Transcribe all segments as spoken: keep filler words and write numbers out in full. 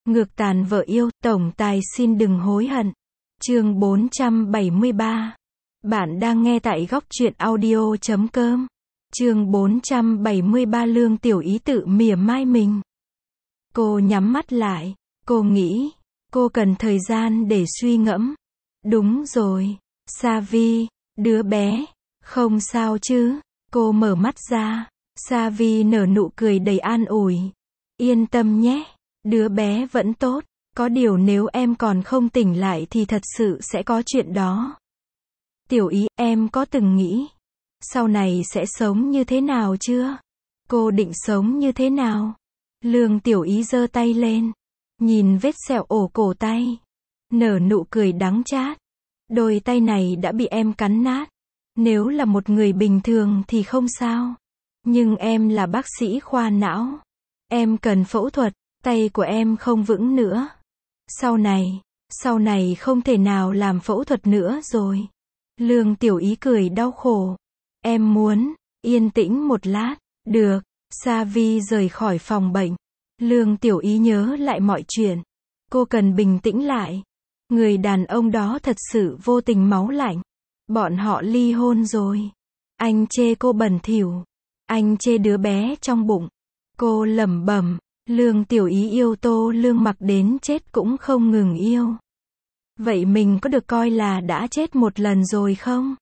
Ngược tàn vợ yêu, tổng tài xin đừng hối hận. Chương bốn trăm bảy mươi ba. Bạn đang nghe tại góc truyện audio chấm com. Chương bốn trăm bảy mươi ba. Lương Tiểu Ý tự mỉa mai mình. Cô nhắm mắt lại, cô nghĩ, cô cần thời gian để suy ngẫm. Đúng rồi, Sa Vi, đứa bé, không sao chứ? Cô mở mắt ra, Sa Vi nở nụ cười đầy an ủi. Yên tâm nhé, đứa bé vẫn tốt, có điều nếu em còn không tỉnh lại thì thật sự sẽ có chuyện đó. Tiểu Ý, em có từng nghĩ, sau này sẽ sống như thế nào chưa? Cô định sống như thế nào? Lương Tiểu Ý giơ tay lên, nhìn vết sẹo ổ cổ tay, nở nụ cười đắng chát. Đôi tay này đã bị em cắn nát. Nếu là một người bình thường thì không sao. Nhưng em là bác sĩ khoa não. Em cần phẫu thuật, tay của em không vững nữa. Sau này, sau này không thể nào làm phẫu thuật nữa rồi. Lương Tiểu Ý cười đau khổ. Em muốn yên tĩnh một lát. Được. Sa Vi rời khỏi phòng bệnh. Lương Tiểu Ý nhớ lại mọi chuyện. Cô cần bình tĩnh lại. Người đàn ông đó thật sự vô tình máu lạnh. Bọn họ ly hôn rồi. Anh chê cô bẩn thỉu. Anh chê đứa bé trong bụng. Cô lẩm bẩm, Lương Tiểu Ý yêu Tô Lương Mặc đến chết cũng không ngừng yêu. Vậy mình có được coi là đã chết một lần rồi không?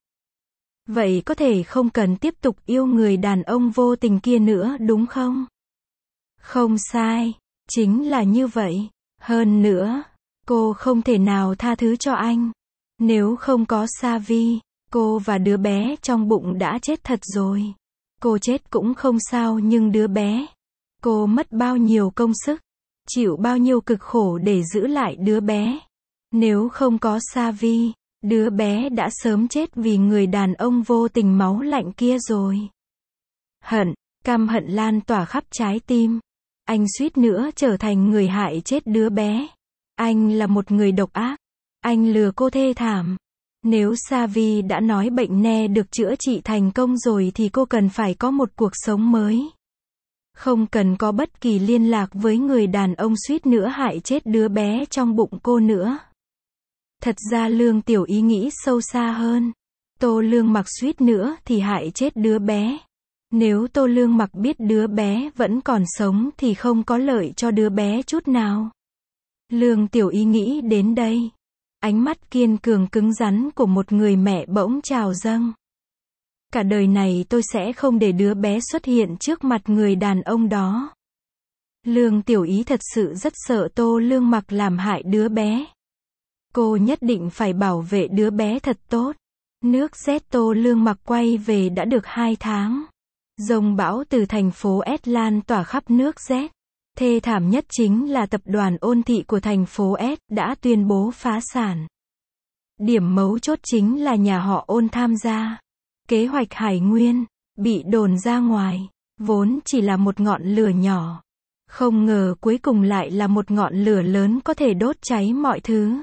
Vậy có thể không cần tiếp tục yêu người đàn ông vô tình kia nữa đúng không? Không sai, chính là như vậy. Hơn nữa, cô không thể nào tha thứ cho anh. Nếu không có Sa Vi, cô và đứa bé trong bụng đã chết thật rồi. Cô chết cũng không sao nhưng đứa bé, cô mất bao nhiêu công sức, chịu bao nhiêu cực khổ để giữ lại đứa bé. Nếu không có Sa Vi, đứa bé đã sớm chết vì người đàn ông vô tình máu lạnh kia rồi. Hận, căm hận lan tỏa khắp trái tim. Anh suýt nữa trở thành người hại chết đứa bé. Anh là một người độc ác. Anh lừa cô thê thảm. Nếu Sa Vi đã nói bệnh ne được chữa trị thành công rồi thì cô cần phải có một cuộc sống mới. Không cần có bất kỳ liên lạc với người đàn ông suýt nữa hại chết đứa bé trong bụng cô nữa. Thật ra Lương Tiểu Ý nghĩ sâu xa hơn. Tô Lương Mặc suýt nữa thì hại chết đứa bé. Nếu Tô Lương Mặc biết đứa bé vẫn còn sống thì không có lợi cho đứa bé chút nào. Lương Tiểu Ý nghĩ đến đây. Ánh mắt kiên cường cứng rắn của một người mẹ bỗng trào dâng. Cả đời này tôi sẽ không để đứa bé xuất hiện trước mặt người đàn ông đó. Lương Tiểu Ý thật sự rất sợ Tô Lương Mặc làm hại đứa bé. Cô nhất định phải bảo vệ đứa bé thật tốt. Nước Z Tô Lương Mặc quay về đã được hai tháng. Dông bão từ thành phố S lan tỏa khắp nước Z. Thê thảm nhất chính là tập đoàn Ôn Thị của thành phố S đã tuyên bố phá sản. Điểm mấu chốt chính là nhà họ Ôn tham gia. Kế hoạch Hải Nguyên bị đồn ra ngoài, vốn chỉ là một ngọn lửa nhỏ. Không ngờ cuối cùng lại là một ngọn lửa lớn có thể đốt cháy mọi thứ.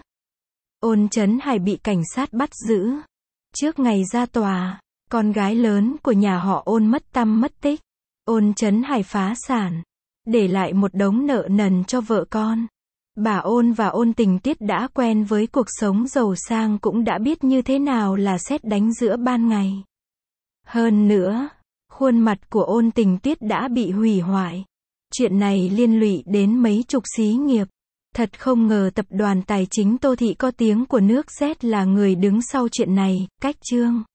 Ôn Chấn Hải bị cảnh sát bắt giữ. Trước ngày ra tòa, con gái lớn của nhà họ Ôn mất tăm mất tích. Ôn Chấn Hải phá sản, để lại một đống nợ nần cho vợ con. Bà Ôn và Ôn Tình Tuyết đã quen với cuộc sống giàu sang cũng đã biết như thế nào là sét đánh giữa ban ngày. Hơn nữa, khuôn mặt của Ôn Tình Tuyết đã bị hủy hoại. Chuyện này liên lụy đến mấy chục xí nghiệp. Thật không ngờ tập đoàn tài chính Tô Thị có tiếng của nước Z là người đứng sau chuyện này. Cách chương